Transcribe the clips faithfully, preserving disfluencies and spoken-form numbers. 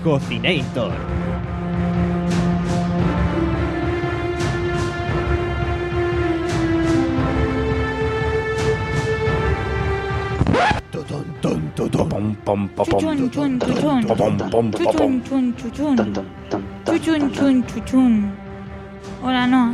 Cocinator. Chuchun, chun, chuchun. Chuchun, chun, chuchun. Chuchun, chun, chuchun. Hola, no.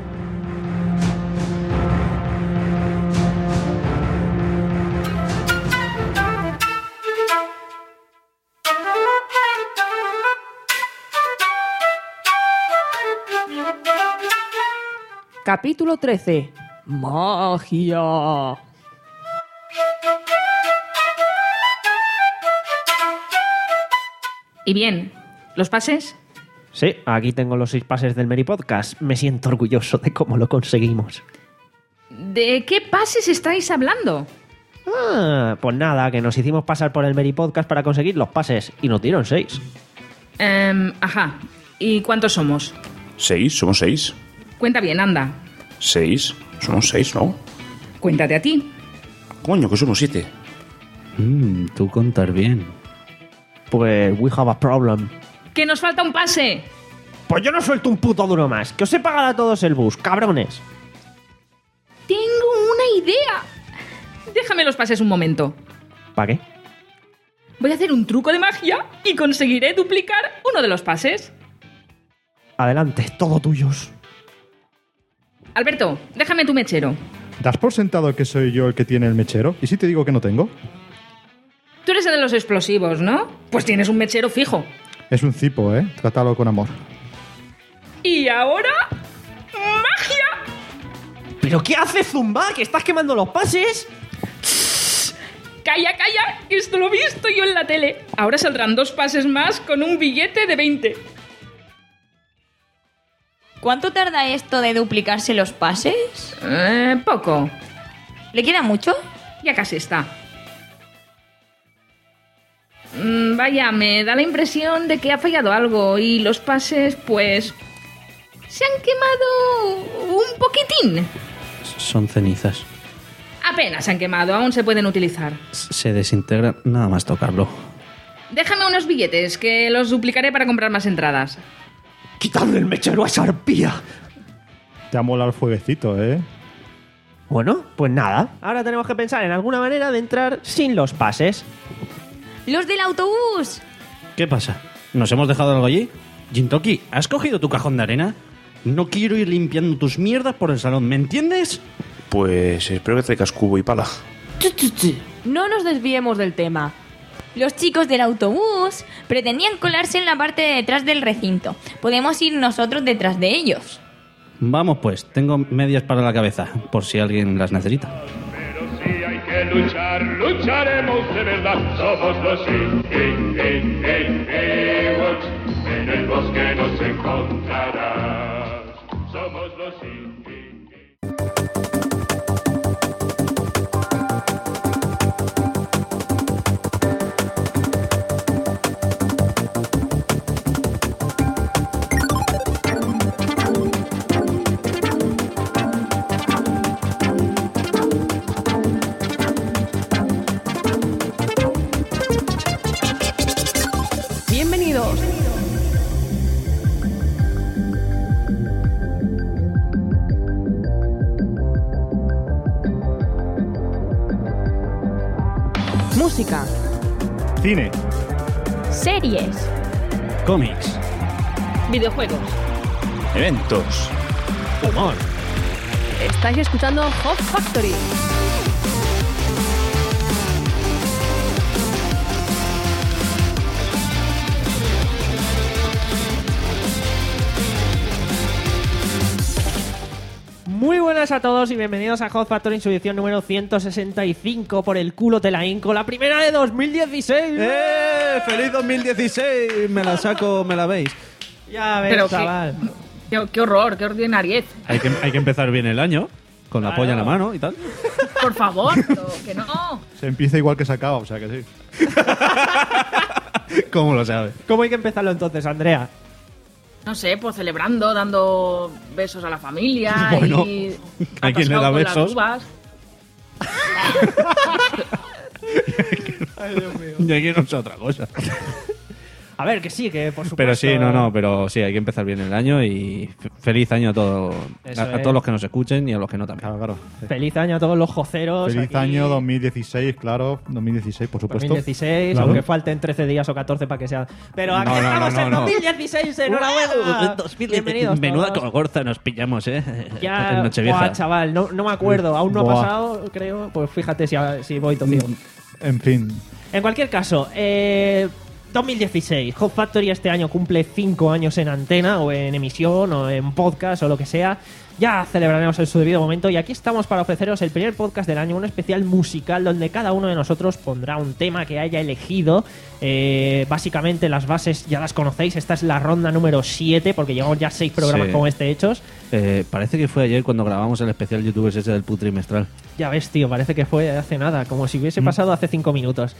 Capítulo trece. Magia. Y bien, ¿los pases? Sí, aquí tengo los seis pases del Merry Podcast. Me siento orgulloso de cómo lo conseguimos. ¿De qué pases estáis hablando? Ah, pues nada, que nos hicimos pasar por el Merry Podcast para conseguir los pases y nos dieron seis. Um, ajá. ¿Y cuántos somos? ¿Seis? ¿Somos seis? Cuenta bien, anda. ¿Seis? Somos seis, ¿no? Cuéntate a ti. Coño, que somos siete. Mmm, tú contar bien. Pues we have a problem. ¡Que nos falta un pase! Pues yo no suelto un puto duro más. Que os he pagado a todos el bus, cabrones. Tengo una idea. Déjame los pases un momento. ¿Para qué? Voy a hacer un truco de magia y conseguiré duplicar uno de los pases. Adelante, todo tuyos. Alberto, déjame tu mechero. ¿Das por sentado que soy yo el que tiene el mechero? ¿Y si te digo que no tengo? Tú eres el de los explosivos, ¿no? Pues tienes un mechero fijo. Es un cipo, ¿eh? Trátalo con amor. Y ahora... ¡magia! ¿Pero qué hace Zumba? ¿Que estás quemando los pases? ¡Calla, calla! Esto lo he visto yo en la tele. Ahora saldrán dos pases más con un billete de veinte. ¿Cuánto tarda esto de duplicarse los pases? Eh, poco. ¿Le queda mucho? Ya casi está. Mm, vaya, me da la impresión de que ha fallado algo y los pases, pues... se han quemado un poquitín. Son cenizas. Apenas se han quemado, aún se pueden utilizar. Se desintegran nada más tocarlo. Déjame unos billetes, que los duplicaré para comprar más entradas. ¡Quitadle el mechero a esa arpía! Te ha molado el fueguecito, ¿eh? Bueno, pues nada. Ahora tenemos que pensar en alguna manera de entrar sin los pases. ¡Los del autobús! ¿Qué pasa? ¿Nos hemos dejado algo allí? Jintoki, ¿has cogido tu cajón de arena? No quiero ir limpiando tus mierdas por el salón, ¿me entiendes? Pues espero que traigas cubo y pala. No nos desviemos del tema. Los chicos del autobús pretendían colarse en la parte de detrás del recinto. Podemos ir nosotros detrás de ellos. Vamos pues, tengo medias para la cabeza, por si alguien las necesita. Pero si hay que luchar, lucharemos de verdad. Somos los Ewoks, en el bosque nos encontrarás. Somos los Ewoks. Bienvenidos. Música, Cine. Series. Cómics. Videojuegos. Eventos. Humor. estáis escuchando Hot Factory. Muy buenas a todos y bienvenidos a Hot Factory en su edición número ciento sesenta y cinco. Por el culo te la hinco, la primera de dos mil dieciséis. ¡Eh! ¡Feliz dos mil dieciséis! Me la saco, me la veis. Ya ves, Pero chaval. Qué, qué, qué horror, qué ordinariez. Hay que, hay que empezar bien el año, con la Claro. polla en la mano y tal. Por favor, pero que no. Se empieza igual que se acaba, o sea que sí. ¿Cómo lo sabes? ¿Cómo hay que empezarlo entonces, Andrea? No sé, pues celebrando, dando besos a la familia Bueno, y ¿a quién le da atascado con besos? las uvas. Ay, Dios mío. Yo quiero otra cosa. A ver, que sí, que por supuesto. Pero sí, no, no, pero sí, hay que empezar bien el año y f- feliz año a, todo, Eso a, a es. todos los que nos escuchen y a los que no también. Claro, claro. Feliz año a todos los joceros. Feliz aquí. año dos mil dieciséis, claro. dos mil dieciséis, por supuesto. dos mil dieciséis, Claro. aunque falten trece días o catorce para que sea. Pero aquí No, no, estamos no, no, en no. dos mil dieciséis, enhorabuena. Bienvenidos. Menuda todos. cogorza nos pillamos, ¿eh? Ya, en Nochevieja. buah, chaval, no, no me acuerdo, aún no ha Buah. pasado, creo. Pues fíjate si, si voy contigo. En fin. En cualquier caso, eh, dos mil dieciséis, Hot Factory este año cumple cinco años en antena o en emisión o en podcast o lo que sea. Ya celebraremos en su debido momento y aquí estamos para ofreceros el primer podcast del año, un especial musical donde cada uno de nosotros pondrá un tema que haya elegido. Eh, básicamente las bases ya las conocéis, esta es la ronda número siete porque llevamos ya seis programas Sí. como este hechos. Eh, parece que fue ayer cuando grabamos el especial YouTubers ese del putrimestral. Ya ves, tío, parece que fue hace nada, como si hubiese pasado hace cinco minutos.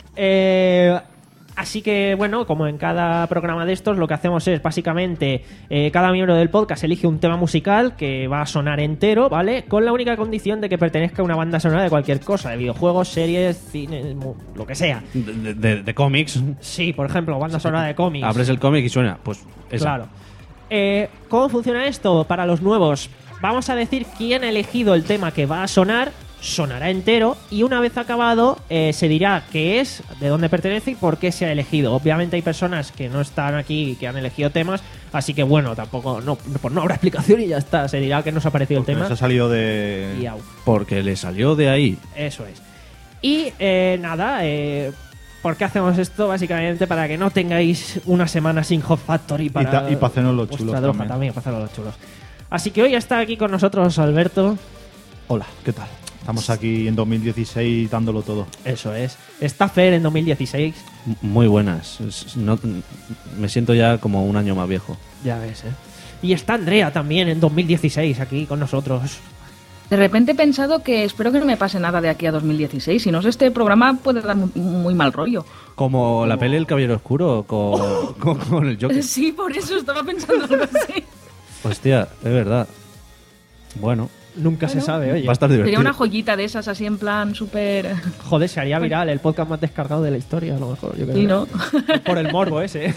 Eh, así que, bueno, como en cada programa de estos, lo que hacemos es, básicamente, eh, cada miembro del podcast elige un tema musical que va a sonar entero, ¿vale? Con la única condición de que pertenezca a una banda sonora de cualquier cosa, de videojuegos, series, cine, mu- lo que sea. De, de- de- de cómics. Sí, por ejemplo, banda sonora de cómics. Abres el cómic y suena, pues esa. Claro. Eh, ¿Cómo funciona esto para los nuevos? Vamos a decir quién ha elegido el tema que va a sonar, sonará entero y una vez acabado eh, se dirá qué es, de dónde pertenece y por qué se ha elegido. Obviamente hay personas que no están aquí y que han elegido temas, así que bueno, tampoco, no, pues no habrá explicación y ya está, se dirá que nos ha parecido el tema. Eso ha salido de... Y au. Porque le salió de ahí. Eso es. Y eh, nada, eh, ¿por qué hacemos esto? Básicamente para que no tengáis una semana sin Hot Factory para ta- y pa' hacernos los vuestra chulos droga también. también, para hacernos los chulos. Así que hoy está aquí con nosotros Alberto. Hola, ¿qué tal? Estamos aquí en dos mil dieciséis dándolo todo. Eso es. Está Fer en dos mil dieciséis. M- Muy buenas. Es- no- me siento ya como un año más viejo. Ya ves, ¿eh? Y está Andrea también en dos mil dieciséis aquí con nosotros. De repente he pensado que espero que no me pase nada de aquí a dos mil dieciséis. Si no, este programa puede dar muy, muy mal rollo. Como la peli El Caballero Oscuro con, con, con el Joker. Sí, por eso estaba pensando algo así. Hostia, es verdad. Bueno, Nunca se sabe, oye. va a estar divertido. Sería una joyita de esas así en plan súper... Joder, se haría viral el podcast más descargado de la historia, a lo mejor. Yo creo. Y no. Por el morbo ese.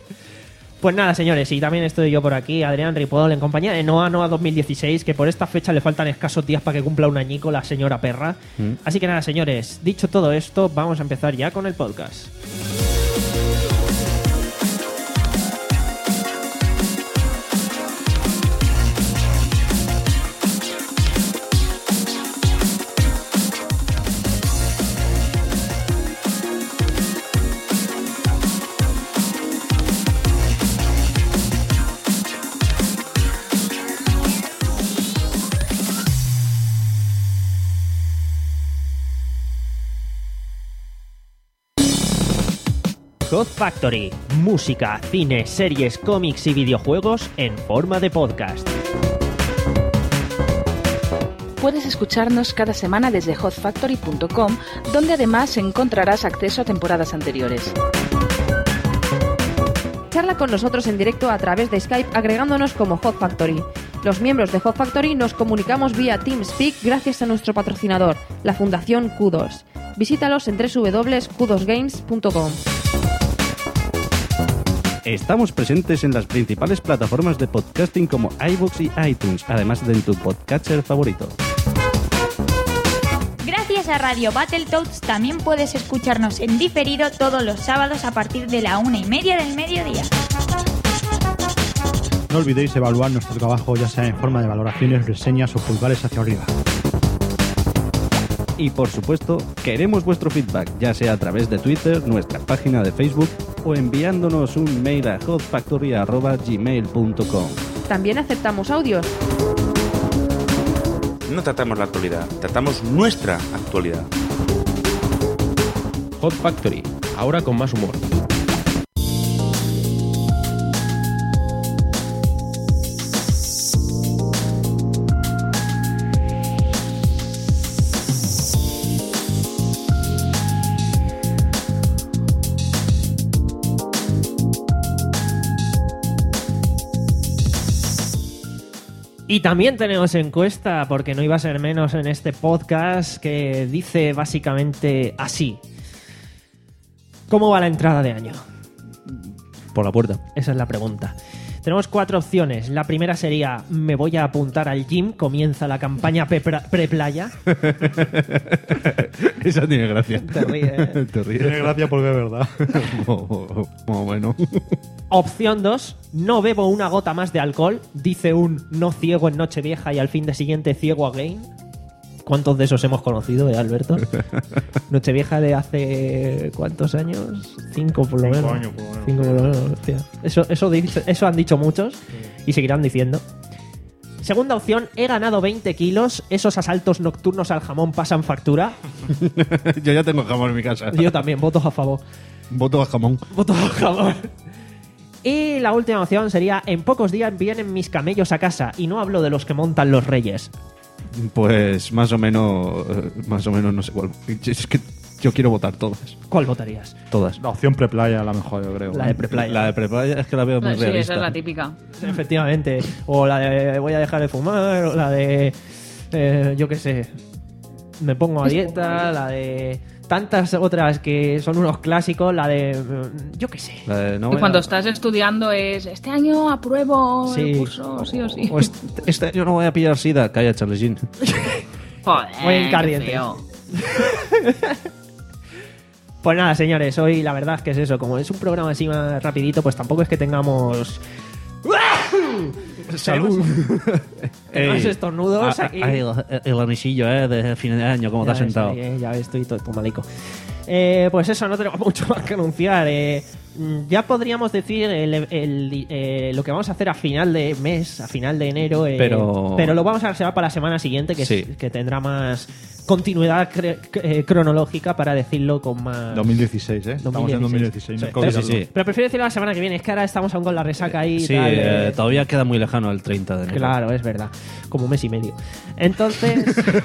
Pues nada, señores, y también estoy yo por aquí, Adrián Ripoll, en compañía de Noa Noa dos mil dieciséis, que por esta fecha le faltan escasos días para que cumpla un añico la señora perra. Mm. Así que nada, señores, dicho todo esto, vamos a empezar ya con el podcast. Hot Factory, música, cine, series, cómics y videojuegos en forma de podcast. Puedes escucharnos cada semana desde hot factory punto com, donde además encontrarás acceso a temporadas anteriores. Charla con nosotros en directo a través de Skype agregándonos como Hot Factory. Los miembros de Hot Factory nos comunicamos vía TeamSpeak gracias a nuestro patrocinador, la Fundación Kudos. Visítalos en w w w punto kudos games punto com. Estamos presentes en las principales plataformas de podcasting como iVoox y iTunes, además de en tu podcatcher favorito. Gracias a Radio Battletoads también puedes escucharnos en diferido todos los sábados a partir de la una y media del mediodía. No olvidéis evaluar nuestro trabajo ya sea en forma de valoraciones, reseñas o pulgares hacia arriba. Y por supuesto, queremos vuestro feedback, ya sea a través de Twitter, nuestra página de Facebook o enviándonos un mail a hot factory arroba gmail punto com. También aceptamos audios. No tratamos la actualidad, tratamos nuestra actualidad. Hot Factory, ahora con más humor. Y también tenemos encuesta, porque no iba a ser menos en este podcast, que dice básicamente así. ¿Cómo va la entrada de año? Por la puerta. Esa es la pregunta. Tenemos cuatro opciones. La primera sería: me voy a apuntar al gym, comienza la campaña pre-pra- pre-playa. Esa tiene gracia. Te ríes, ¿eh? Te ríes. Tiene gracia porque es verdad. Muy bueno. Opción dos: no bebo una gota más de alcohol. Dice un no ciego en Nochevieja y al fin de siguiente ciego again. ¿Cuántos de esos hemos conocido, eh, Alberto? Nochevieja de hace... ¿cuántos años? Cinco por lo Cinco menos. años, por lo menos. Cinco por lo menos, hostia. Eso, eso, dice- eso han dicho muchos y seguirán diciendo. Segunda opción: he ganado veinte kilos. Esos asaltos nocturnos al jamón pasan factura. Yo ya tengo jamón en mi casa. Yo también, votos a favor. Voto a jamón. Votos a favor. Y la última opción sería: en pocos días vienen mis camellos a casa. Y no hablo de los que montan los reyes. Pues más o menos, eh, más o menos no sé cuál. Es que yo quiero votar todas. ¿Cuál votarías? Todas. La opción preplaya la mejor, yo creo. La de preplaya. La de preplaya es que la veo muy Sí, realista. esa es la típica. Efectivamente. O la de voy a dejar de fumar, o la de eh, yo qué sé, me pongo a dieta, la de tantas otras que son unos clásicos, la de mm, yo qué sé. La de no Y voy cuando a- estás estudiando es, este año apruebo Sí. el curso, sí o sí. O este, este año no voy a pillar sida. Calla, Charlesín. Joder, Voy en qué caliente. feo. Pues nada, señores, hoy la verdad es que es eso, como es un programa así más rapidito, pues tampoco es que tengamos Salud. tenemos estornudos Ah, aquí. ah, el, el anisillo, ¿eh? De fin de año, como te Ya has ves, sentado. ahí, eh, ya ves, estoy todo, todo malico. Eh, pues eso, no tenemos mucho más que anunciar. Eh, mm, ya podríamos decir el- el- eh, lo que vamos a hacer a final de mes, a final de enero. eh, Pero- pero lo vamos a reservar para la semana siguiente, que, es- Sí. que tendrá más continuidad cre- eh, cronológica, para decirlo con más... dos mil dieciséis, ¿eh? Estamos en dos mil dieciséis. no hay que Pero, Sí, sí, olvidarlo. sí. pero prefiero decirlo la semana que viene, es que ahora estamos aún con la resaca ahí. y Sí, tal, eh, eh, todavía queda muy lejano el treinta de enero. Claro, es verdad. Como un mes y medio. Entonces...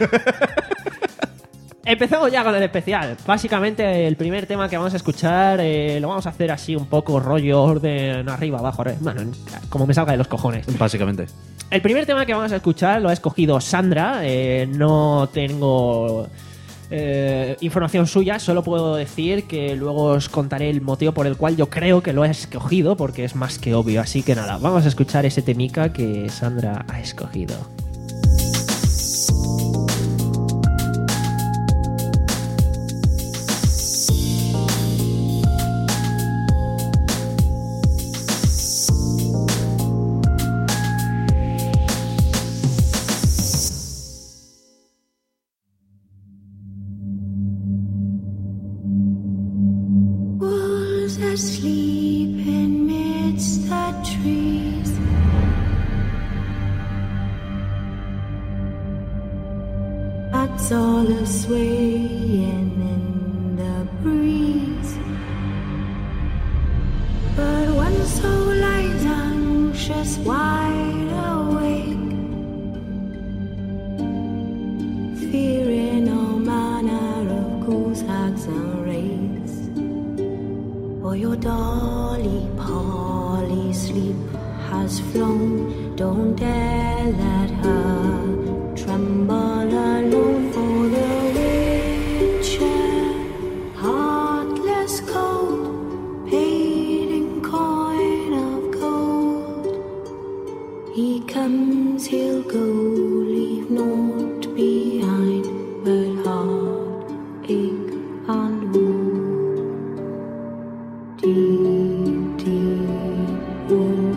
Empezamos ya con el especial. Básicamente, el primer tema que vamos a escuchar eh, lo vamos a hacer así un poco rollo orden arriba, abajo, arriba. Bueno, como me salga de los cojones. Básicamente. El primer tema que vamos a escuchar lo ha escogido Sandra. eh, no tengo eh, información suya, solo puedo decir que luego os contaré el motivo por el cual yo creo que lo ha escogido, porque es más que obvio. Así que nada, vamos a escuchar ese temica que Sandra ha escogido. Wolves asleep in midst the trees. Bats all a swaying in the breeze. But one soul lies anxious, wide awake, fearing all manner of ghouls, hags, and wraiths. For your dolly Polly sleep has flown. Don't dare let her tremble alone. For the witcher, heartless cold, paid in coin of gold. He comes, he'll go, leave naught behind but heartache and woe. Deep, deep woe.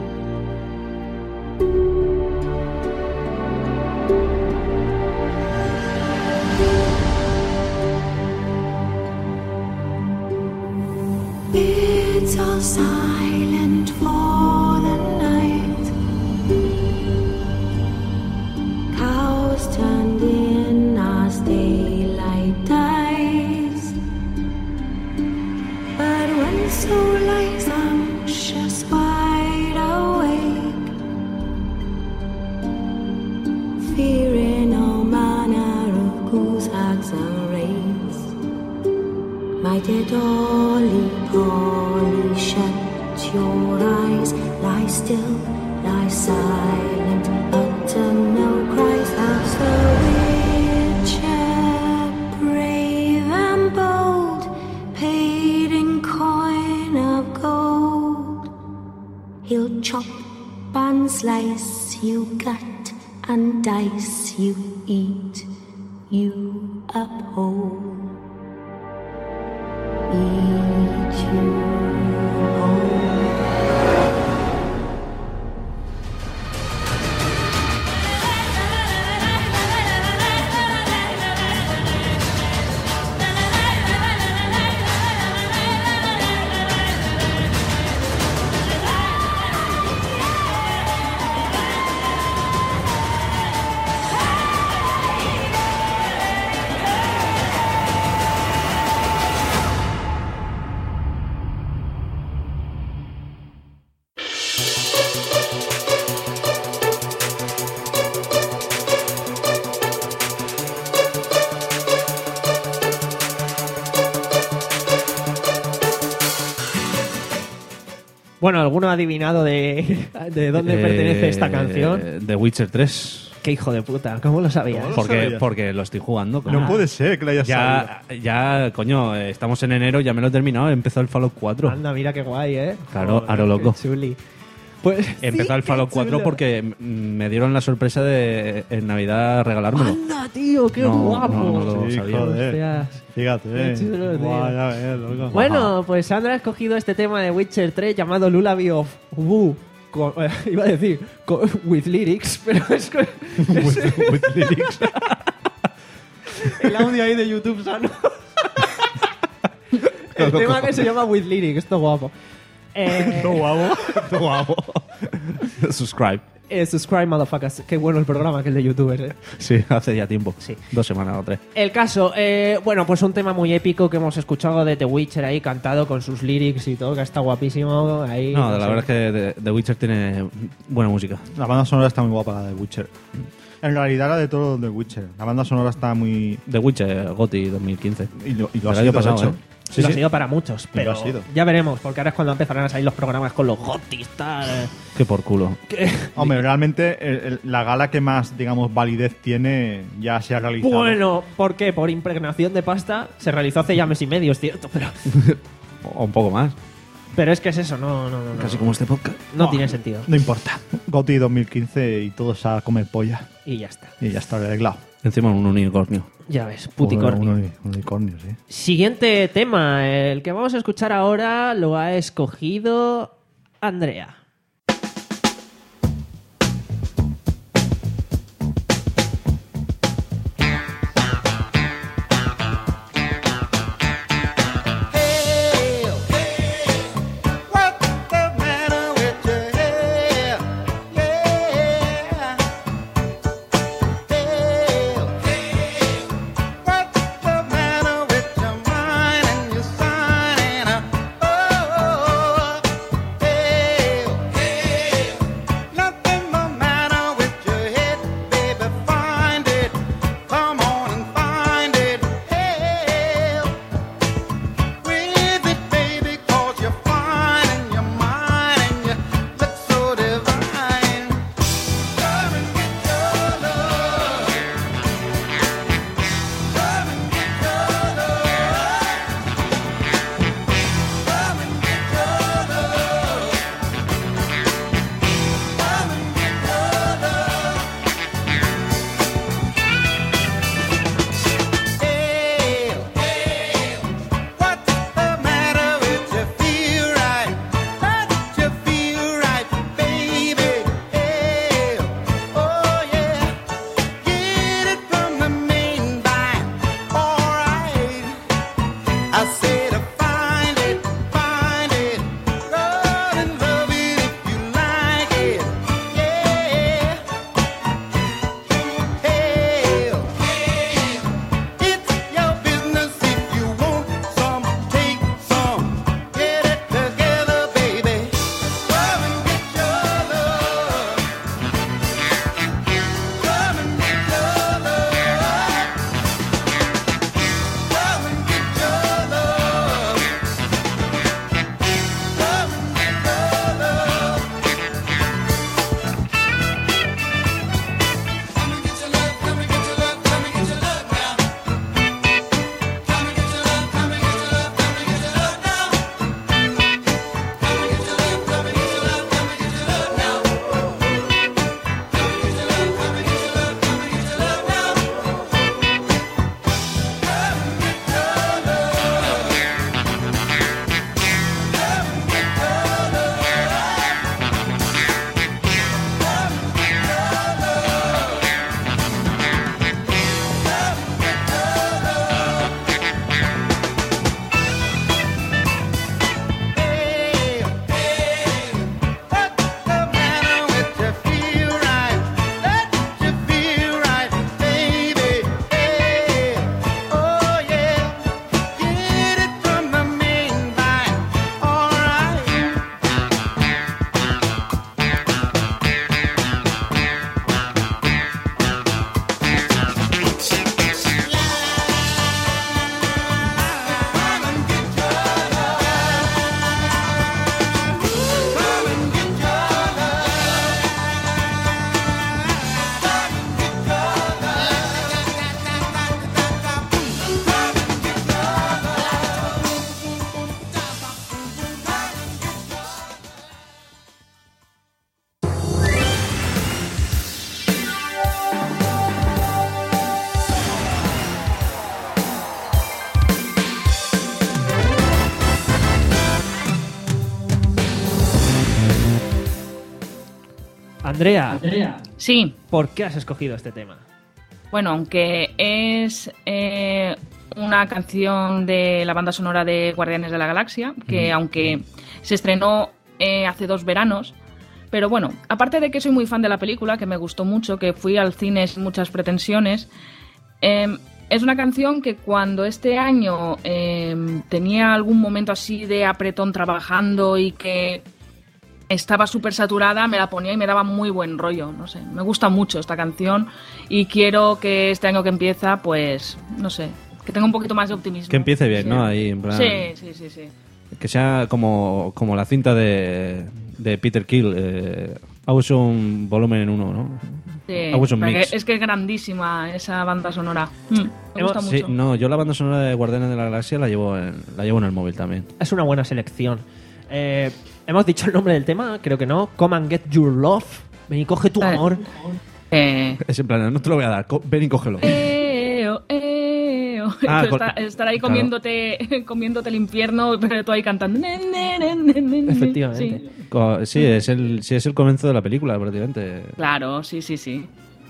It's all silent for the night. Cows turned in as daylight dies. But when soul lies anxious, wide awake, fearing all manner of ghouls, hags, and wraiths. My dear dolly Polly, shut your eyes, lie still, lie silent, utter no cries. As the witcher, brave and bold, paid in coin of gold. He'll chop and slice you, gut and dice you, eat you up whole. Eat you whole. Bueno, ¿alguno ha adivinado de, de dónde Eh, pertenece esta canción? The Witcher tres. Qué hijo de puta, ¿cómo lo sabías? ¿Cómo lo Porque, sabías? porque lo estoy jugando. coño. No puede ser que la hayas sabido. Ya, ya, coño, eh, estamos en enero, ya me lo he terminado. He empezado el Fallout cuatro. Anda, mira qué guay, ¿eh? Claro, a lo loco. Qué chuli. Pues, He empezado sí, el Fallout qué cuatro chulo. porque mm, me dieron la sorpresa de en Navidad regalármelo. ¡Anda, tío! ¡Qué No, guapo! no, no lo Sí, sabía. joder. Hostias. Fíjate. Qué chulo, tío. Guau, ya ves, loco. Bueno, pues Sandra ha escogido este tema de Witcher tres llamado Lullaby of Wu. Con- eh, iba a decir con- with lyrics, pero es que With- with lyrics. el audio ahí de YouTube sano. El tema que se llama With Lyrics, esto guapo. Eh, Todo guapo. Todo guapo. Subscribe. eh, subscribe, motherfuckers. Qué bueno el programa que el de YouTubers, eh. Sí, hace ya tiempo. Sí. Dos semanas o tres. El caso, eh, bueno, pues un tema muy épico que hemos escuchado de The Witcher ahí cantado con sus lyrics y todo, que está guapísimo. Ahí, No, la sé. verdad es que The, The Witcher tiene buena música. La banda sonora está muy guapa, la de Witcher. En realidad, la de todo de Witcher. La banda sonora está muy. The Witcher, GOTY dos mil quince. Y lo, y lo El ha año sido, pasado, de hecho. ¿eh? Sí, lo ha sido para muchos, Y pero lo ha sido. ya veremos, porque ahora es cuando empezarán a salir los programas con los gotis, tal. eh. Que por culo. Que- Hombre, realmente el- el- la gala que más, digamos, validez tiene ya se ha realizado. Bueno, ¿por qué? Por impregnación de pasta se realizó hace ya mes y medio, es cierto, pero, O un poco más. pero es que es eso, no, no, no, no. Casi como este podcast. No tiene sentido. No importa. GOTY dos mil quince y todos a comer polla. Y ya está. Y ya está arreglado. Encima un unicornio. Ya ves, puticornio. Un, un- un unicornio, sí. Siguiente tema, el que vamos a escuchar ahora lo ha escogido Andrea. Hey, Andrea, Andrea. Sí. ¿Por qué has escogido este tema? Bueno, aunque es eh, una canción de la banda sonora de Guardianes de la Galaxia, que mm. aunque se estrenó eh, hace dos veranos, pero bueno, aparte de que soy muy fan de la película, que me gustó mucho, que fui al cine sin muchas pretensiones, eh, es una canción que cuando este año eh, tenía algún momento así de apretón trabajando y que estaba súper saturada, me la ponía y me daba muy buen rollo, no sé, me gusta mucho esta canción y quiero que este año que empieza, pues, no sé, que tenga un poquito más de optimismo. Que empiece bien, sí. ¿no? Ahí, en plan... Sí, sí, sí, sí. Que sea como, como la cinta de, de Peter Kill, eh, Awesome Volumen uno, ¿no? Sí, Awesome Mix. es que es grandísima esa banda sonora. Mm, me gusta sí, mucho. No, yo la banda sonora de Guardianes de la Galaxia la llevo en, la llevo en el móvil también. Es una buena selección. Eh, ¿Hemos dicho el nombre del tema? Creo que no. Come and get your love. Ven y coge tu amor. Eh. Es en plan, no te lo voy a dar, co- ven y cógelo. Eh, oh, eh, oh. Ah, Tú con- estar, estar ahí claro. comiéndote, comiéndote el infierno, pero tú ahí cantando. Ne, ne, ne, ne, ne, ne. Efectivamente. Sí. Co- Sí, es el, sí, es el comienzo de la película, prácticamente. Claro, sí, sí, sí.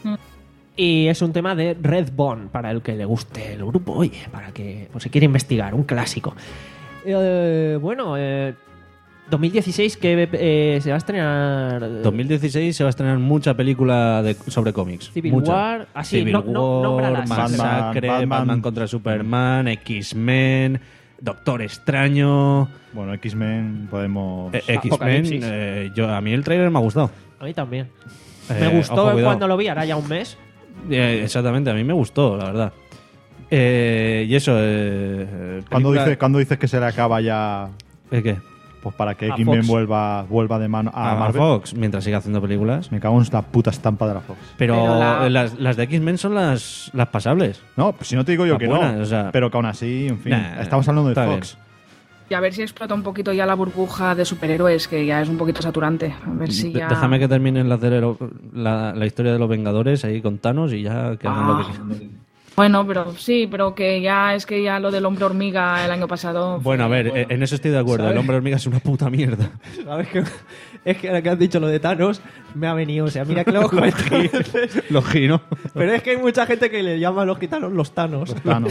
Y es un tema de Redbone, para el que le guste el grupo, oye, para que pues, se quiera investigar, un clásico. Eh, bueno, eh, dos mil dieciséis que eh, se va a estrenar... dos mil dieciséis se va a estrenar mucha película de, sobre cómics. Civil mucha. War, así, Civil no, no, War, nómbralas. Masacre, Batman, Batman, Batman. contra Superman, X-Men, Doctor Extraño... Bueno, X-Men podemos... eh, X-Men, Apocalipsis. eh, yo, a mí el trailer me ha gustado. A mí también. Eh, Me gustó ojo, cuidado. cuando lo vi, ahora ya un mes. Eh, exactamente, a mí me gustó, la verdad. Eh, y eso... Eh, ¿Cuándo, película- dices, ¿Cuándo dices que se le acaba ya...? ¿El qué? Pues para que A X-Men Fox. vuelva, vuelva de mano a, A Marvel. Fox, mientras siga haciendo películas. Me cago en la puta estampa de la Fox. Pero, Pero la- las, las de X-Men son las, las pasables. No, pues si no te digo yo Las que buenas, no. o sea- pero que aún así, en fin, Nah, estamos hablando de está Fox. Y a ver si explota un poquito ya la burbuja de superhéroes, que ya es un poquito saturante. A ver si De- ya... Déjame que terminen la, la, la historia de los Vengadores ahí con Thanos y ya que hagan lo que Ah. quieran. Bueno, pero sí, pero que ya es que ya lo del hombre hormiga el año pasado... Bueno, a ver, bueno. en eso estoy de acuerdo. ¿Sabes? El hombre hormiga es una puta mierda. ¿Sabes qué? Es que ahora que has dicho lo de Thanos, me ha venido. O sea, mira que lo hemos comentado antes. Los giros. Pero es que hay mucha gente que le llama a los gitanos los Thanos. Thanos.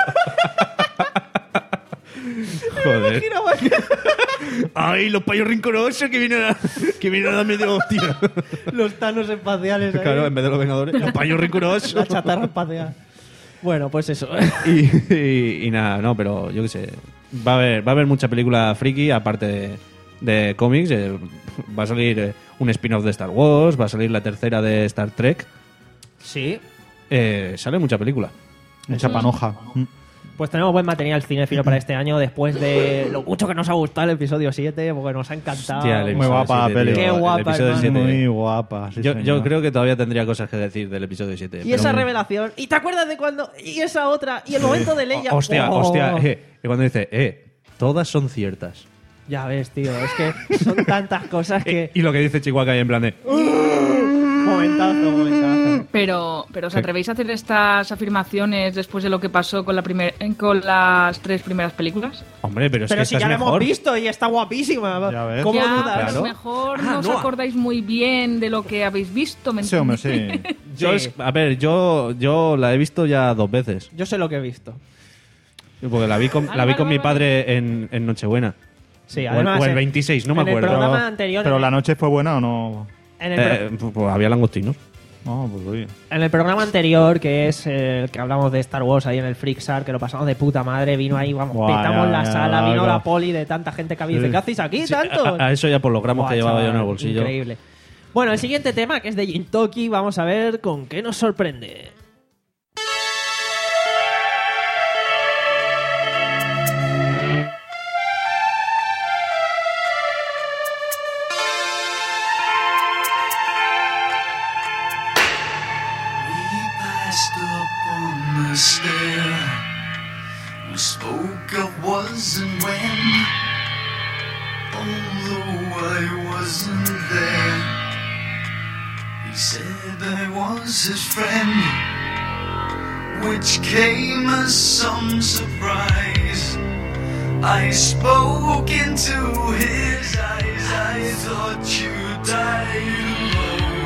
Joder. Imagina, vaya. ¡Ay, los payos rinconosos que vienen a, que vienen a darme de hostia! Los Thanos espaciales. ahí. Claro, en vez de los Vengadores, los payos rinconosos. La chatarra espacial. Bueno, pues eso. Y, y, y nada, no, pero yo qué sé. Va a haber, va a haber mucha película friki, aparte de, de cómics. Eh, va a salir eh, un spin-off de Star Wars, va a salir la tercera de Star Trek. Sí. Eh, sale mucha película. Mucha panoja. Mm. Pues tenemos buen material cinéfilo para este año, después de lo mucho que nos ha gustado el episodio siete, porque nos ha encantado. Hostia, el Muy episodio guapa la siete, peli. tío. Qué El guapa, episodio hermano. siete. Muy guapa. sí, Yo, señor. yo creo que todavía tendría cosas que decir del episodio siete. Y esa pero- revelación. ¿Y te acuerdas de cuando? Y esa otra. Y el momento de Leia. Hostia, Oh. hostia. Eh, y cuando dice, eh, todas son ciertas. Ya ves, tío. Es que son tantas cosas que. Eh, y lo que dice Chihuahua ahí en plan de... Momentazo, momentazo. Pero, pero ¿os Sí. atrevéis a hacer estas afirmaciones después de lo que pasó con la primer, con las tres primeras películas? Hombre, pero es Pero que si esta ya es la mejor. hemos visto y está guapísima. Ya ves. ¿Cómo ya, dudas? pero a Claro. lo mejor Ah, no os no. acordáis muy bien de lo que habéis visto. ¿me Sí, hombre, sí. entendéis? Yo Sí. es- a ver, yo, yo la he visto ya dos veces. Yo sé lo que he visto. Porque la vi con, Vale, la vi vale, con mi vale. padre en, en Nochebuena. Sí, O el- además. o el en- veintiséis, no me en el acuerdo. programa Pero- anterior. Pero en, la noche fue buena o no. en el, pro- Eh, pues, pues había langostinos. No, pues oye. en el programa anterior, que es eh, el que hablamos de Star Wars ahí en el Freaksar, que lo pasamos de puta madre, vino ahí, vamos, Guau, petamos ya, la ya, sala, vino ya. la poli de tanta gente que había. Dice, Sí. ¿qué hacéis aquí, Sí, tanto? a, a eso ya por los gramos Buah, que llevaba yo en el chaval, bolsillo. Increíble. Bueno, el siguiente tema, que es de Jintoki, vamos a ver con qué nos sorprende. Passed up on the stair. We spoke of was and when, although I wasn't there. He said I was his friend, which came as some surprise. I spoke into his eyes. I thought you died alone.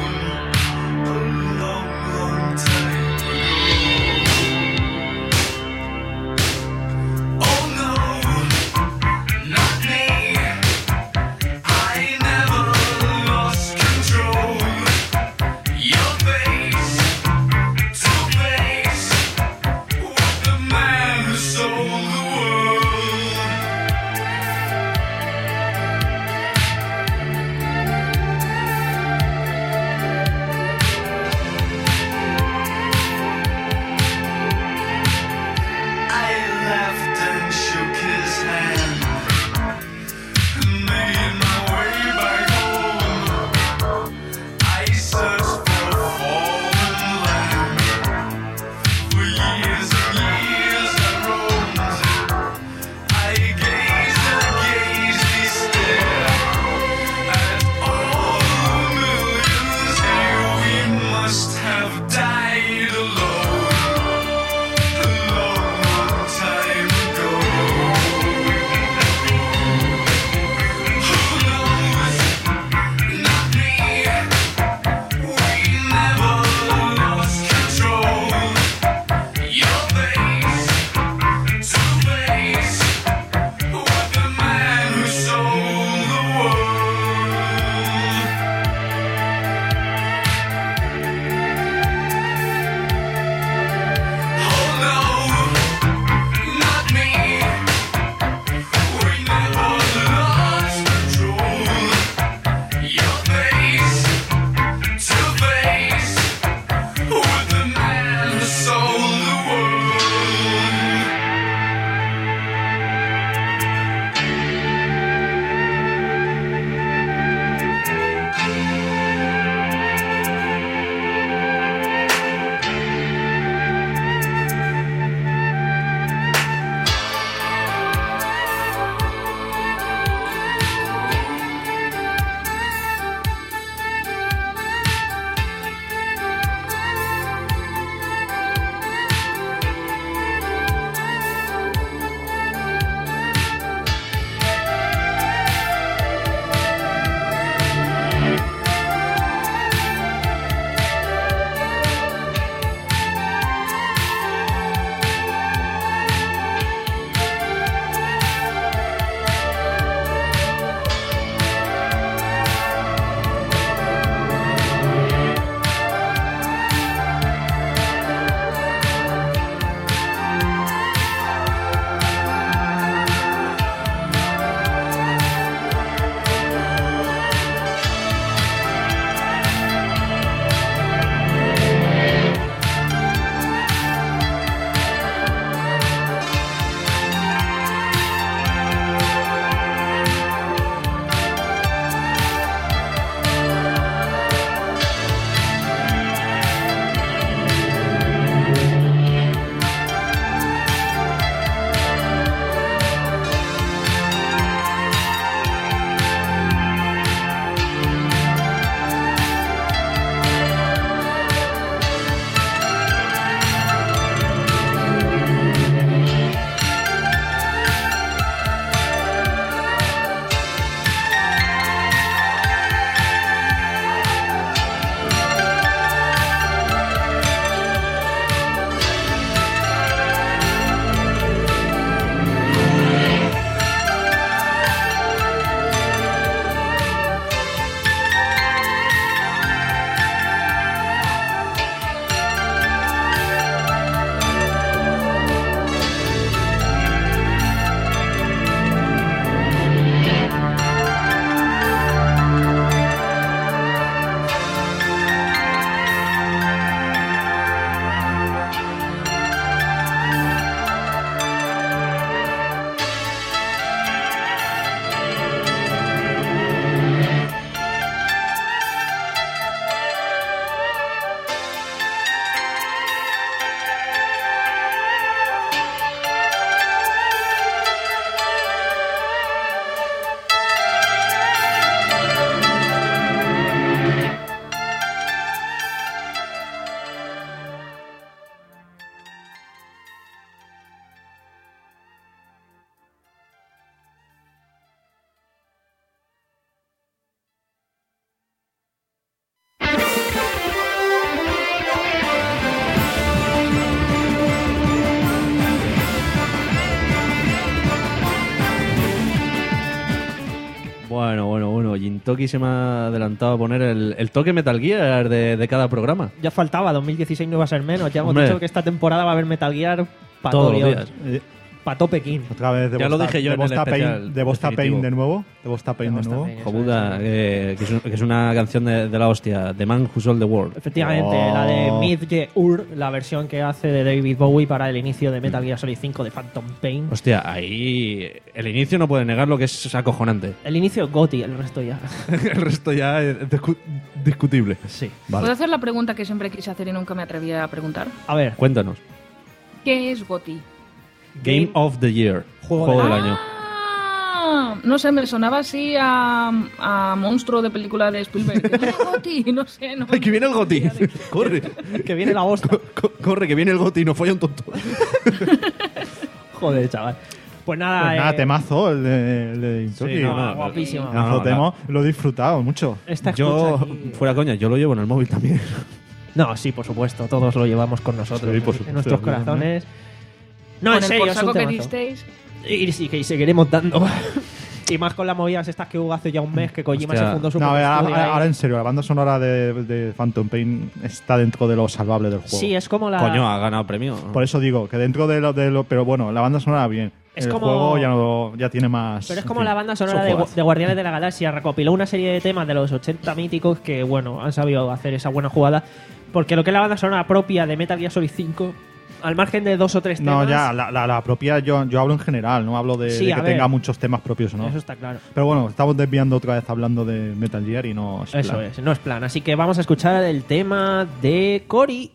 Toki se me ha adelantado a poner el, el toque Metal Gear de, de cada programa. Ya faltaba, dos mil dieciséis no iba a ser menos. Ya hemos Hombre. dicho que esta temporada va a haber Metal Gear para Todos todo los Dios. días. Para todo Pekín. Otra vez de Ya lo Bosta- dije yo de en el Bosta especial Pain, de Bosta Pain definitivo. de nuevo. De Bosta Pain de, Bosta nuevo. Pain. Eso Jobuda, eh, que, es, que es una canción de, de la hostia. The Man Who Sold the World. Efectivamente, Oh. la de Midge-Ur, la versión que hace de David Bowie para el inicio de Metal Gear Solid cinco de Phantom Pain. Hostia, ahí el inicio no puede negar lo que es acojonante. El inicio Gotti, el resto ya. El resto ya es discu- discutible. Sí. Vale. ¿Puedo hacer la pregunta que siempre quise hacer y nunca me atreví a preguntar? A ver, Cuéntanos. ¿Qué es GOTY? Game of the Year. Juego Juego, del del año. Ah, no sé, me sonaba así a, a monstruo de película de Spielberg. Que viene GOTY, no sé. No, ¡Ay, que viene el Goti! ¡Corre! que viene la bosta. Co- corre, que viene el Goti, no falla un tonto. Joder, chaval. Pues nada, Pues nada, eh, temazo el de, el de Intoki. Sí, no, no, guapísimo. no, no, Temazo, lo he disfrutado mucho. esta Yo, escucha aquí- fuera coña, yo lo llevo en el móvil también. No, sí, por supuesto, todos lo llevamos con nosotros Sí, por en- supuesto, en nuestros sí, corazones. No, Con en el serio, por es un saco que temazo. disteis. Y sí, que seguiremos dando. Y más con las movidas estas que hubo hace ya un mes que Kojima Hostia. se fundó su No, a propio ver, estudio ahora, ahí. ahora en serio, la banda sonora de, de Phantom Pain está dentro de lo salvable del juego. Sí, es como la... Coño, ha ganado premio. Por eso digo que dentro de lo, de lo. Pero bueno, la banda sonora bien. Es el como- juego ya, no, ya tiene más. Pero es en como fin, la banda sonora son de, juegazos. de Guardianes de la Galaxia. Recopiló una serie de temas de los ochenta míticos que, bueno, han sabido hacer esa buena jugada. Porque lo que es la banda sonora propia de Metal Gear Solid cinco, al margen de dos o tres temas... No, ya, la, la, la propia, yo, yo hablo en general, no hablo de, Sí, de a que ver. tenga muchos temas propios o no. Eso está claro. Pero bueno, estamos desviando otra vez hablando de Metal Gear y no es Eso plan. es, no es plan. Así que vamos a escuchar el tema de Cory.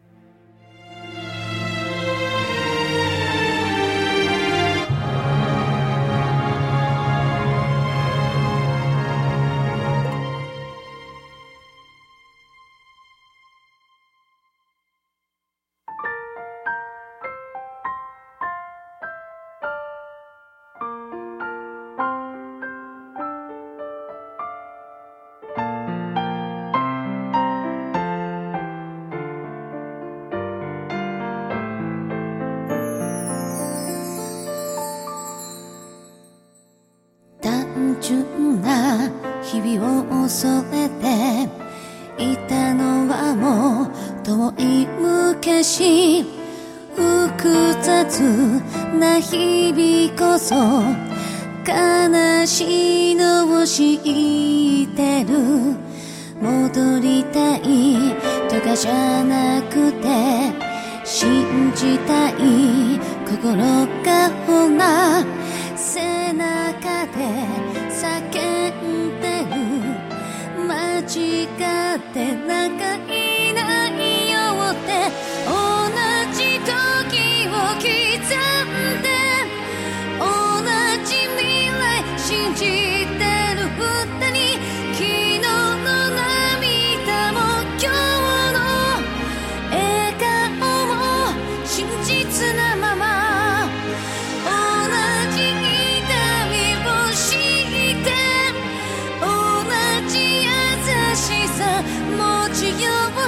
単純な日々を恐れていたのはもう遠い昔複雑な日々こそ悲しいのを知ってる戻りたいとかじゃなくて信じたい心がほら背中で叫んでる間違ってなんかいないよって同じ時を刻んで同じ未来信じてる二人昨日の涙も今日の笑顔も真実なまま同じ痛みを知って同じ優しさ持ちよう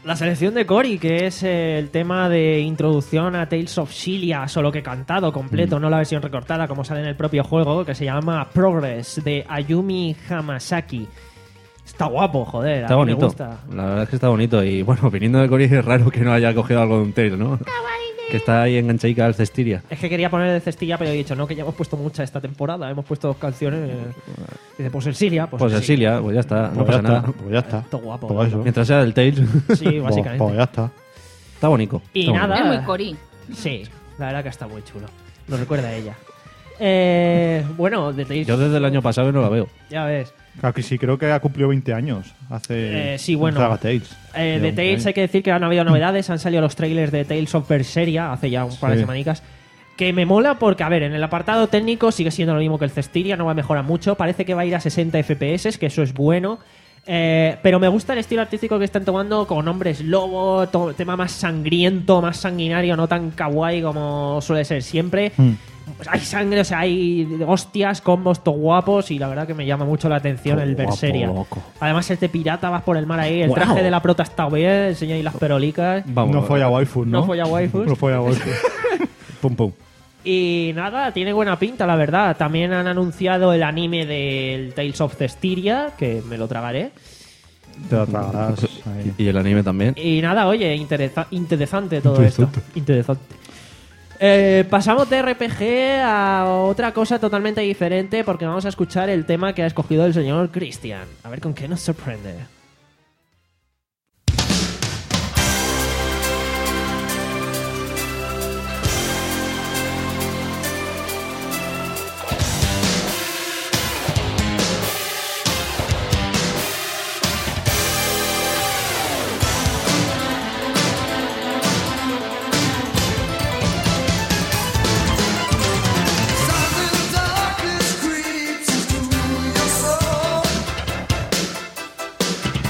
La selección de Cory, que es eh, el tema de introducción a Tales of Xillia, solo que cantado completo, mm. no la versión recortada como sale en el propio juego, que se llama Progress, de Ayumi Hamasaki. Está guapo, joder. Está a mí bonito. Me gusta. La verdad es que está bonito. Y bueno, viniendo de Cory es raro que no haya cogido algo de un Tales, ¿no? Que está ahí enganchadica al Cestiria. Es que quería poner de cestilla, pero he dicho, no, que ya hemos puesto mucha esta temporada. Hemos puesto dos canciones. Eh, dice, pues el Xillia. Pues, Pues el Xillia. Xillia, pues ya está. Pues no ya pasa está, nada. Pues ya está. Está guapo. Pues eso. Mientras sea del Tales. Sí, básicamente. Pues, pues ya está. Está bonito. Y está nada. bonito. Es muy Cory. Sí, la verdad que está muy chulo. Nos recuerda a ella. Eh, bueno, de Tales. Yo desde el año pasado no la veo. Ya ves. Claro que sí, creo que ha cumplido veinte años. Hace. Eh, sí, bueno. Saga Tales. Eh, de Tales hay que decir que han habido novedades. Han salido los trailers de Tales of Berseria hace ya un par de Sí. semanicas. Que me mola porque, a ver, en el apartado técnico sigue siendo lo mismo que el Cestiria, no va a mejorar mucho. Parece que va a ir a sesenta F P S, que eso es bueno. Eh, pero me gusta el estilo artístico que están tomando con hombres lobo, to- tema más sangriento, más sanguinario, no tan kawaii como suele ser siempre. Mm. Pues hay sangre, o sea, hay hostias, combos, todo guapos, y la verdad que me llama mucho la atención Todo el guapo, Berseria. loco. Además, este pirata, vas por el mar ahí, el Wow. traje de la prota está bien, enseña ahí las perolicas. Vamos. No folla waifus, ¿no? No folla waifus. No folla waifus. Pum, pum. Y nada, tiene buena pinta, la verdad. También han anunciado el anime del Tales of Cestiria, que me lo tragaré. Te lo tragarás. ahí. Y el anime también. Y nada, oye, interesa- interesante todo Interesante. esto. Interesante. Eh, pasamos de R P G a otra cosa totalmente diferente, porque vamos a escuchar el tema que ha escogido el señor Christian. A ver con qué nos sorprende. Darkness creeps into your soul.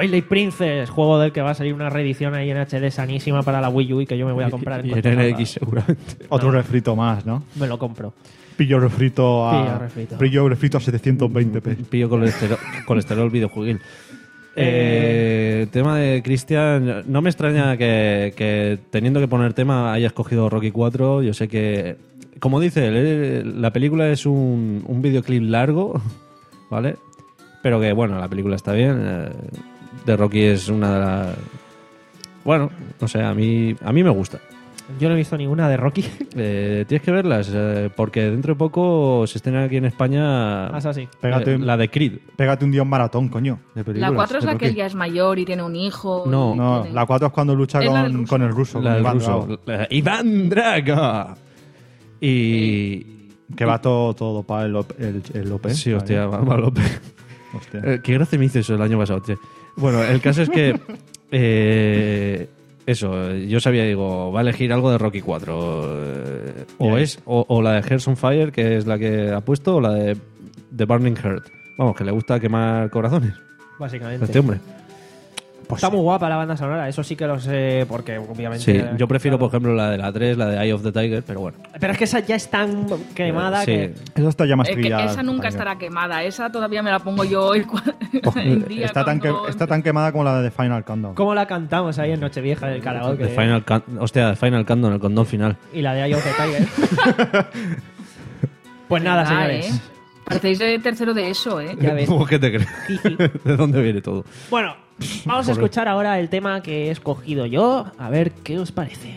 Twilight Princess, juego del que va a salir una reedición ahí en H D sanísima para la Wii U y que yo me voy a comprar. En Y en cuanto N salga. X seguramente. Otro refrito más, ¿no? Me lo compro. Pillo refrito a. Pillo refrito. Pillo refrito a setecientos veinte p. Pillo colesterol, colesterol videojueguil. Eh, tema de Cristian, no me extraña que, que teniendo que poner tema haya escogido Rocky cuatro. Yo sé que, como dice él, eh, la película es un, un videoclip largo, ¿vale? Pero que, bueno, la película está bien. Eh, de Rocky es una de las... Bueno, no sé, a mí, a mí me gusta. Yo no he visto ninguna de Rocky. Eh, tienes que verlas, eh, porque dentro de poco se estrena aquí en España Ah, sí. Pégate, eh, la de Creed. Pégate un día un maratón, coño. De películas, La cuatro es de la que Rocky. ya es mayor y tiene un hijo. No. y No, tiene- la cuatro es cuando lucha Es la del con, ruso. con el ruso. La con del Iván ruso. Drago. La- Iván Drago. Y... Que va todo, todo para el, op- el, el López. Sí, hostia, va, va López. Hostia. Eh, qué gracia me hizo eso el año pasado, tío. Bueno, el caso es que... eh, eso, yo sabía, digo, va a elegir algo de Rocky cuatro. eh, o es o, o la de Hearts on Fire, que es la que ha puesto, o la de The Burning Heart. Vamos, que le gusta quemar corazones Básicamente. a este hombre. Está muy guapa la banda sonora, eso sí que lo sé, porque obviamente... Sí, yo prefiero, claro. por ejemplo, la de la tres, la de Eye of the Tiger, pero bueno. Pero es que esa ya es tan quemada Sí. que... Eso está ya más Es que trillada. esa nunca estará quemada. Esa todavía me la pongo yo el, cua- el día Está tan, que- cuando- está tan quemada como la de The Final Countdown. ¿Cómo la cantamos ahí en Nochevieja en el karaoke? The Final Can- Hostia, The Final Countdown, el condón final. Y la de Eye of the Tiger. Pues nada, Ah, señores. ¿eh? Parecéis de tercero de eso, ¿eh? Ya ves. ¿Cómo que te crees? ¿De dónde viene todo? Bueno, vamos a Joder. escuchar ahora el tema que he escogido yo, a ver qué os parece.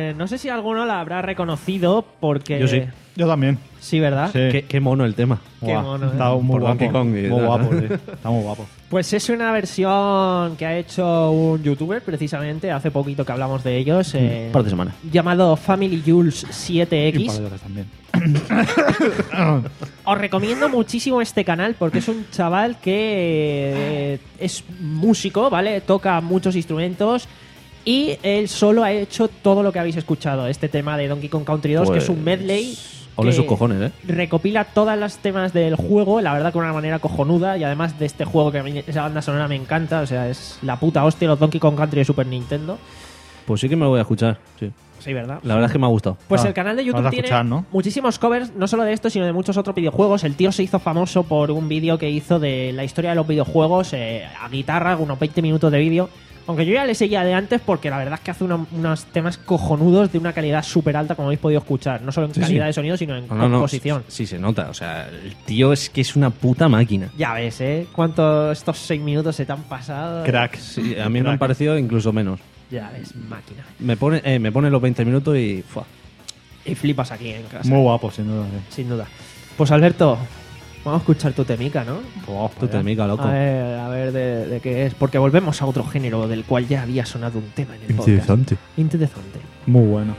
Eh, no sé si alguno la habrá reconocido porque... Yo sí. Yo también. Sí, ¿verdad? Sí. Qué, qué mono el tema. Qué Guau, mono, ¿eh? Está muy Por guapo. Donkey Kong y muy tal. guapo, sí. Está muy guapo. Pues es una versión que ha hecho un youtuber, precisamente, hace poquito que hablamos de ellos, eh, Un par de semanas. llamado Family Jules siete Y un par X. de horas también. Os recomiendo muchísimo este canal porque es un chaval que eh, es músico, ¿vale? Toca muchos instrumentos y él solo ha hecho todo lo que habéis escuchado. Este tema de Donkey Kong Country dos, que es un medley. Ole que sus cojones, ¿eh? Recopila todos los temas del juego, la verdad, con una manera cojonuda. Y además de este juego, que a mí esa banda sonora me encanta, o sea, es la puta hostia, los Donkey Kong Country de Super Nintendo. Pues sí que me lo voy a escuchar, sí. Sí, ¿verdad? La verdad es que me ha gustado. Pues Ah, el canal de YouTube vas a tiene escuchar, ¿no? muchísimos covers, no solo de esto, sino de muchos otros videojuegos. El tío se hizo famoso por un vídeo que hizo de la historia de los videojuegos eh, a guitarra, unos veinte minutos de vídeo. Aunque yo ya le seguía de antes porque la verdad es que hace uno- unos temas cojonudos de una calidad súper alta, como habéis podido escuchar. No solo en Sí, calidad sí. de sonido, sino en No, no, no, composición. Sí, sí se nota. O sea, el tío es que es una puta máquina. Ya ves, ¿eh? Cuántos estos seis minutos se te han pasado. Crack. Sí, a mí me Crack. han parecido incluso menos. Ya ves, máquina. Me pone, eh, me pone los veinte minutos y... Fua. Y flipas aquí en casa. Muy guapo, sin duda. sí. Sin duda. Pues Alberto, vamos a escuchar tu temica, ¿no? Tú te mica, loco. A ver, a ver de, de qué es. Porque volvemos a otro género del cual ya había sonado un tema en el podcast. Interesante. Interesante. Muy bueno.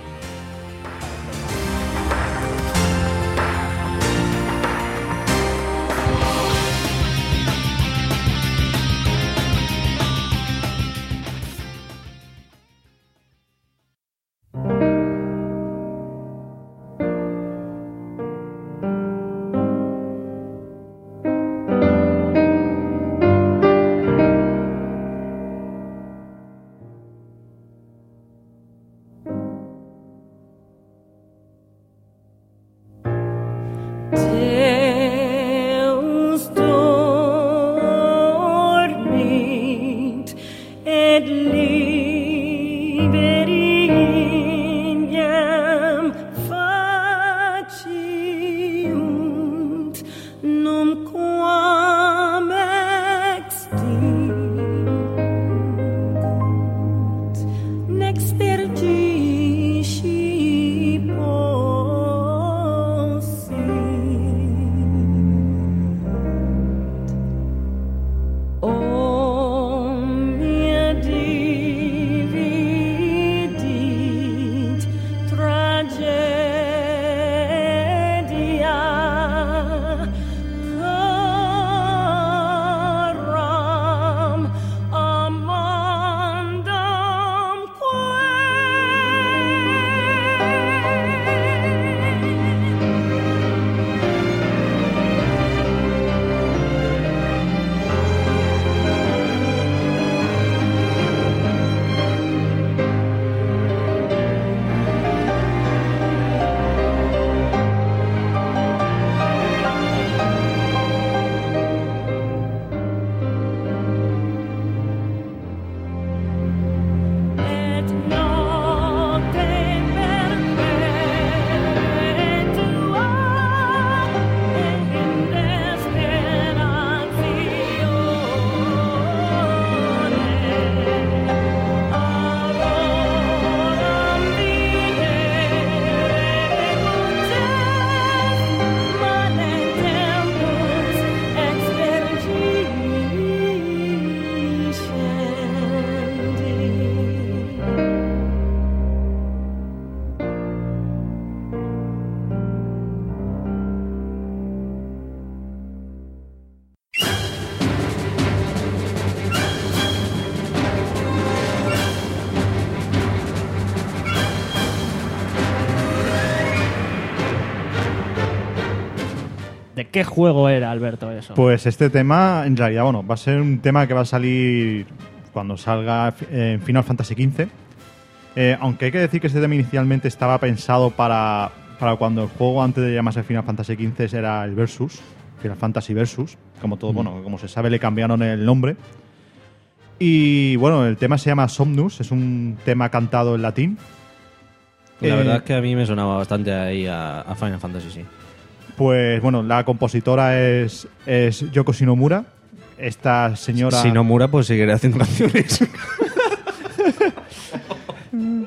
Deus dormit et liberiam faciunt numquam extingunt nextergici possit. Omnia dividit tragedia caram amandam et nocte perpetua in desperatione auroram videre manet tempus extergiscendi. ¿De qué juego era, Alberto, eso? Pues este tema, en realidad, bueno, va a ser un tema que va a salir cuando salga eh, en Final Fantasy quince. Eh, aunque hay que decir que este tema inicialmente estaba pensado para, para cuando el juego, antes de llamarse Final Fantasy quince, era el Versus, Final Fantasy Versus. Como todo, bueno, como se sabe, le cambiaron el nombre. Y bueno, el tema se llama Somnus, es un tema cantado en latín. La Eh, verdad es que a mí me sonaba bastante ahí a, a Final Fantasy, sí. Pues bueno, la compositora es, es Yoko Shinomura. Esta señora. Si no mura, pues seguiré haciendo canciones.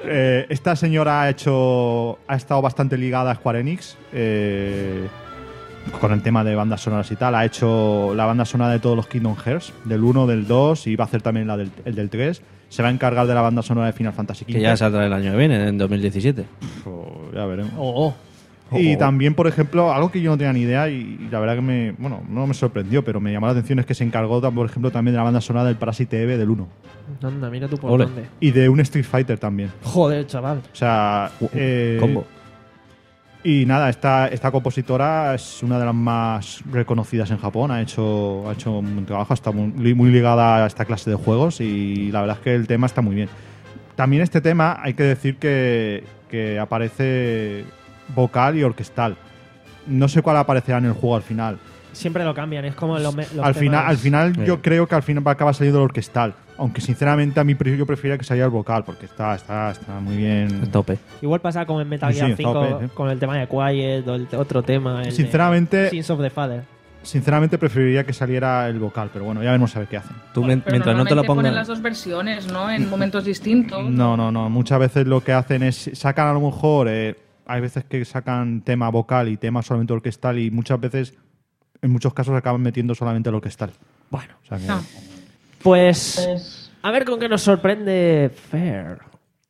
Eh, esta señora ha hecho ha estado bastante ligada a Square Enix eh, con el tema de bandas sonoras y tal. Ha hecho la banda sonora de todos los Kingdom Hearts, del uno, del dos, y va a hacer también la del, el del tres. Se va a encargar de la banda sonora de Final Fantasy quince. Que ya saldrá el año que viene, en dos mil diecisiete. Oh, ya veremos. Oh, oh. Y Oh. también, por ejemplo, algo que yo no tenía ni idea y la verdad que me, bueno, no me sorprendió, pero me llamó la atención, es que se encargó, por ejemplo, también de la banda sonora del Parasite Eve del uno. Anda, mira tú por Ole. dónde. Y de un Street Fighter también. Joder, chaval. O sea, eh, Combo. Y nada, esta, esta compositora es una de las más reconocidas en Japón. Ha hecho, ha hecho un buen trabajo, está muy, muy ligada a esta clase de juegos y la verdad es que el tema está muy bien. También este tema hay que decir que, que aparece vocal y orquestal. No sé cuál aparecerá en el juego al final. Siempre lo cambian, es como los, me- los Al final, temas- al final Sí. yo creo que al final va a acabar saliendo el orquestal. Aunque sinceramente a mí pre- yo prefería que saliera el vocal porque está, está, está muy bien. A tope. Igual pasa como en Metal Sí, Gear sí, cinco está O P, ¿eh? con el tema de Quiet o el otro tema. el de Sinceramente- Sins of the Father. Sinceramente preferiría que saliera el vocal, pero bueno, ya veremos a ver qué hacen. Tú, men- Pero mientras no te lo normalmente ponen pongas. las dos versiones, ¿no? En momentos distintos. No, no, no. Muchas veces lo que hacen es sacan a lo mejor. Eh, hay veces que sacan tema vocal y tema solamente orquestal y muchas veces, en muchos casos, acaban metiendo solamente el orquestal. Bueno, O sea que- Ah. pues a ver con qué nos sorprende Fair.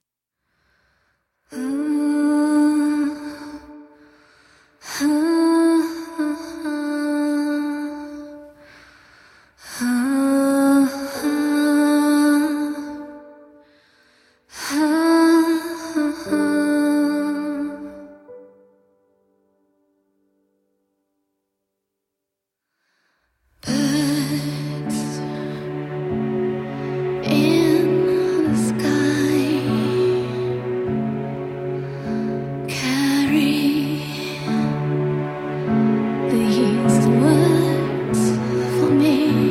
In the sky, carry these words for me.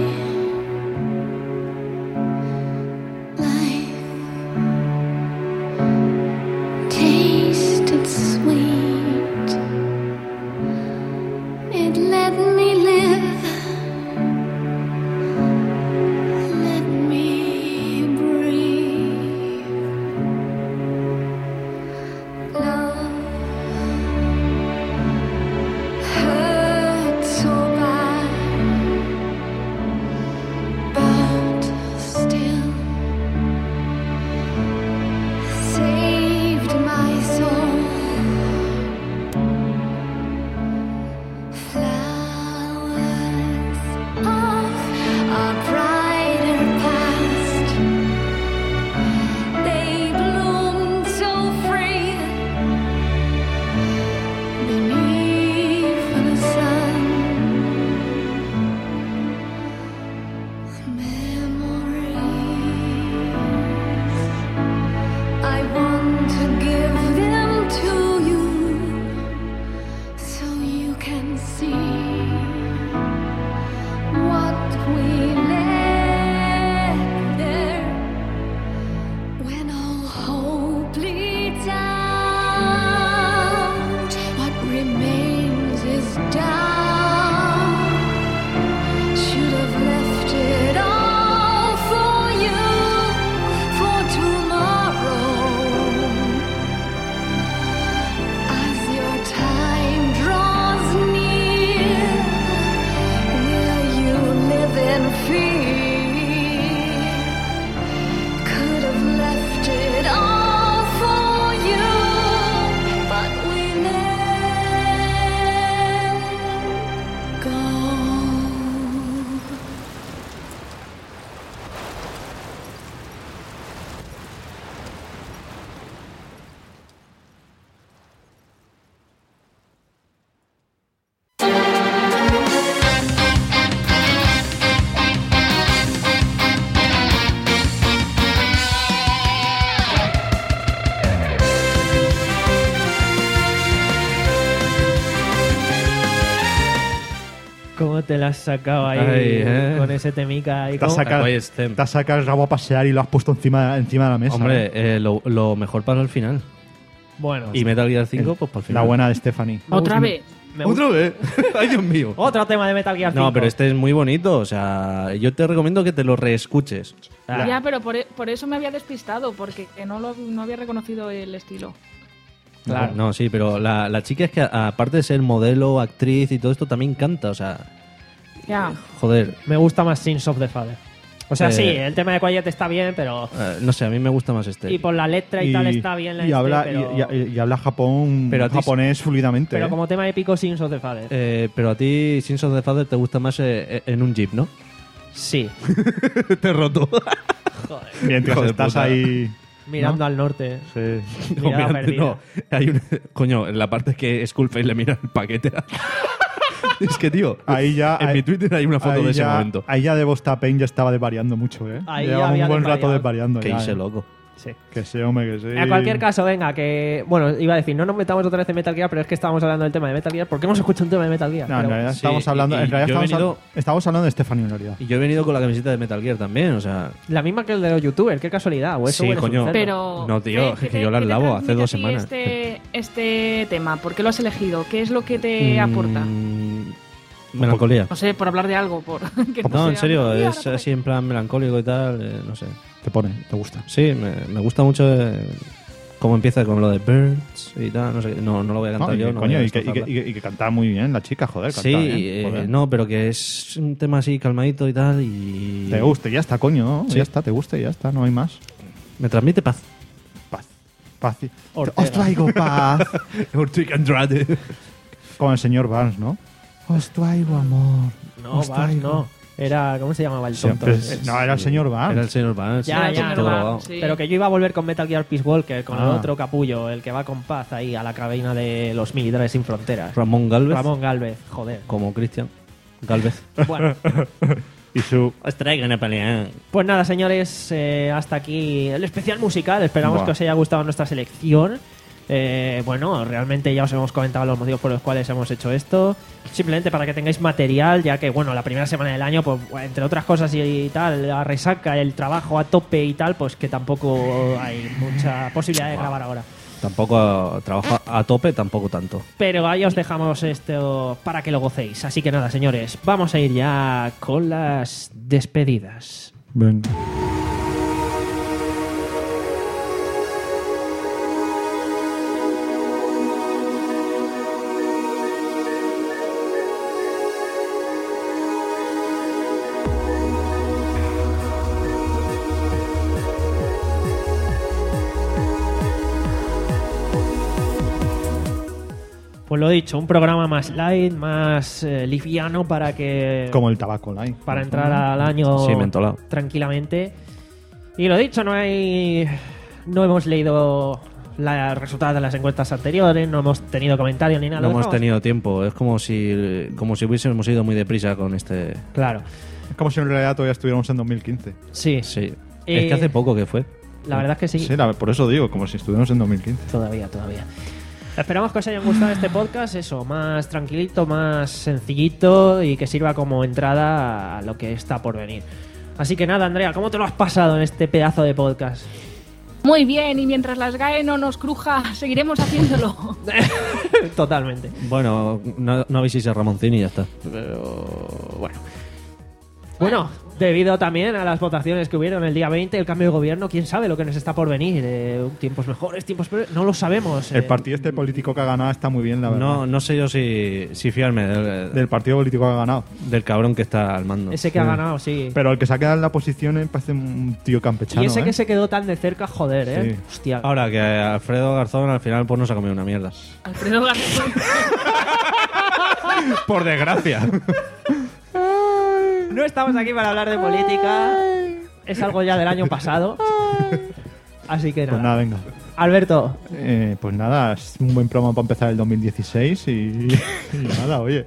Life tasted sweet. It let me live. Let me breathe. Love hurt so bad, but still saved my soul. Flowers of a brighter past, they bloomed so free beneath the sun. Memories, I want to give them to you so you can see what we left there when all hope bleeds out. What remains is doubt. Should have left it all for you for tomorrow. As your time draws near, will you live in fear? Could have left it all for you, but we let go. ¿Cómo te la has sacado ahí Ay, eh. con ese temica? Y Te has cómo- sacado, Quiet Stem. te has sacado el rabo a pasear y lo has puesto encima, encima de la mesa. Hombre, ¿eh? eh, lo, lo mejor para el final. Bueno, Y Metal Gear cinco, pues para el final. La buena de Stephanie. Otra vez. me gusta- ¿Otra vez? ¡Ay, Dios mío! Otro tema de Metal Gear cinco. No, pero este es muy bonito. O sea, yo te recomiendo que te lo reescuches. Ah. Ya, pero por, e- por eso me había despistado, porque no, lo, no había reconocido el estilo. Claro. No, sí, pero la, la chica es que a- aparte de ser modelo, actriz y todo esto, también canta, o sea, Ya. joder. Me gusta más Sins of the Father. O sea, Eh, sí, el tema de Quiet está bien, pero... eh, no sé, a mí me gusta más este. Y por la letra y, tal está bien la y este, habla, pero... y, y- y habla Japón, Pero a ti- japonés fluidamente. pero ¿eh? como tema épico, Sins of the Father. Eh, pero a ti, Sins of the Father, te gusta más eh, en un jeep, ¿no? Sí. Te he roto. Joder. Mientras Hijo de estás puta. ahí... Mirando ¿no? al norte. Sí. No, Mirada mira, perdida. no, hay un, coño, en la parte que Skullface le mira el paquete. Es que, tío, Ahí ya, en ahí- mi Twitter hay una foto ahí de ese ya- momento. Ahí ya Devo Stapen ya estaba desvariando mucho, ¿eh? Ahí ya Llevaba había un buen rato desvariado. desvariando. Que ya, hice ¿eh? loco. Sí. Que sí, hombre, que sí. En cualquier caso, venga, que... Bueno, iba a decir, no nos metamos otra vez en Metal Gear, pero es que estábamos hablando del tema de Metal Gear. ¿Por qué hemos escuchado un tema de Metal Gear? No, en Pero- realidad sí, estamos y- hablando, y en realidad yo he estamos, venido- hab- estamos hablando de Stephanie en realidad. Y yo he venido con la camiseta de Metal Gear también, o sea... La misma que el de los youtubers, qué casualidad. O eso Sí, eres un coño. cerdo. Pero... No, tío, ¿qué- qué que te- yo las qué te lavo hace transmite dos a ti semanas. Este, este tema, ¿por qué lo has elegido? ¿Qué es lo que te aporta? Mm, melancolía. No sé, por hablar de algo. Por, que No, sea- en serio, Mira, es ahora así en plan melancólico y tal, eh, no sé. Te pone, te gusta. Sí, me, me gusta mucho eh, cómo empieza con lo de Birds y tal, no sé, no, no lo voy a cantar No, y, yo. que, no coño, voy a y, que, y, que, destrozarla. y que- y que canta muy bien la chica, joder. Sí, Canta bien, eh, joder. no, pero que es un tema así calmadito y tal y... Te gusta, ya está, coño. ¿no? Sí. Ya está, te gusta y ya está, no hay más. Me transmite paz. Paz. Paz. y- Ortega. Os traigo paz. Ortega Andrade. Como el señor Barnes, ¿no? Os traigo amor. No, Os Bars, traigo. no. Era... ¿Cómo se llamaba el tonto? Siempre- ese? no, era el señor Barnes. Era el señor Barnes. Ya, Era el ya, señor no. Barnes, sí. Pero que yo iba a volver con Metal Gear Peace Walker, con el Ah. otro capullo, el que va con paz ahí a la cabina de los militares sin fronteras. Ramón Galvez. Ramón Galvez, joder. Como Cristian Galvez. Bueno, Y su... Os traigo a pelear. pues nada, señores, eh, hasta aquí el especial musical. Esperamos Buah. que os haya gustado nuestra selección. Eh, bueno, realmente ya os hemos comentado los motivos por los cuales hemos hecho esto. Simplemente para que tengáis material, ya que, bueno, la primera semana del año, pues entre otras cosas y, y tal, la resaca, el trabajo a tope y tal, pues que tampoco hay mucha posibilidad de grabar ahora. Tampoco a- trabajo a tope, tampoco tanto. Pero ahí os dejamos esto para que lo gocéis. Así que nada, señores, vamos a ir ya con las despedidas. Venga. Pues lo dicho, un programa más light, más eh, liviano para que Como el tabaco light. para entrar al año Sí, mentolado. tranquilamente. Y lo dicho, no hay no hemos leído los resultados de las encuestas anteriores, no hemos tenido comentarios ni nada. No Lo hemos dejamos- tenido tiempo. Es como si como si hubiésemos ido muy deprisa con este... Claro, Es como si en realidad todavía estuviéramos en dos mil quince. sí. Sí. Eh, Es que hace poco que fue. La verdad es que sí. Sí, la- por eso digo, como si estuviéramos en dos mil quince. Todavía, todavía. Esperamos que os haya gustado este podcast, eso, más tranquilito, más sencillito y que sirva como entrada a lo que está por venir. Así que nada, Andrea, ¿cómo te lo has pasado en este pedazo de podcast? Muy bien, y mientras las G A E no nos cruja, seguiremos haciéndolo. Totalmente. Bueno, no, no habéis ido a Ramoncín y ya está. Pero bueno. Bueno, debido también a las votaciones que hubieron el día veinte, el cambio de gobierno, quién sabe lo que nos está por venir. Eh, tiempos mejores, tiempos peores, no lo sabemos. El eh. partido este político que ha ganado está muy bien, la verdad. No, no sé yo si, si fiarme del, Del partido político que ha ganado. del cabrón que está al mando. Ese que ha ganado, sí. Pero el que se ha quedado en la posición eh, parece un tío campechano. Y ese ¿eh? que se quedó tan de cerca, joder, eh. Sí. Hostia. Ahora que Alfredo Garzón al final pues no se ha comido una mierda. Alfredo Garzón. Por desgracia. No estamos aquí para hablar de política. Es algo ya del año pasado. Así que Pues nada. nada, venga. Alberto, Eh, pues nada, es un buen promo para empezar el dos mil dieciséis y, y nada, oye.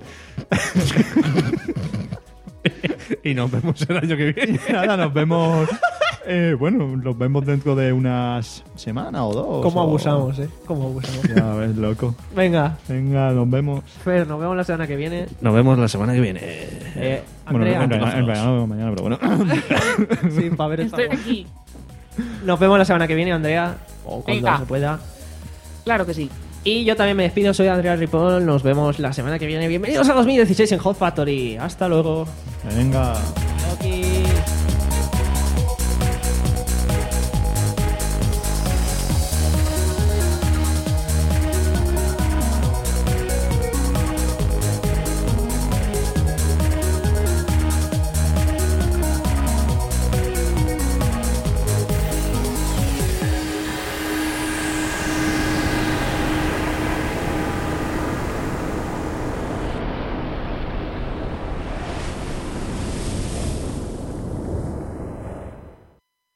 Y nos vemos el año que viene. Nada, nos vemos. eh, bueno, nos vemos dentro de unas semanas o dos. ¿cómo o- abusamos, eh? ¿Cómo abusamos? Ya ves, loco. Venga, Venga, nos vemos. Fer, nos vemos la semana que viene. Nos vemos la semana que viene. Eh, Bueno, Andrea, en realidad, en realidad nos vemos mañana, pero bueno. sí, para ver Estoy esta- aquí. Nos vemos la semana que viene, Andrea. O cuando Venga. se pueda. Claro que sí. Y yo también me despido, soy Andrea Ripoll. Nos vemos la semana que viene. Bienvenidos a dos mil dieciséis en Hot Factory. Hasta luego. Venga. Aquí.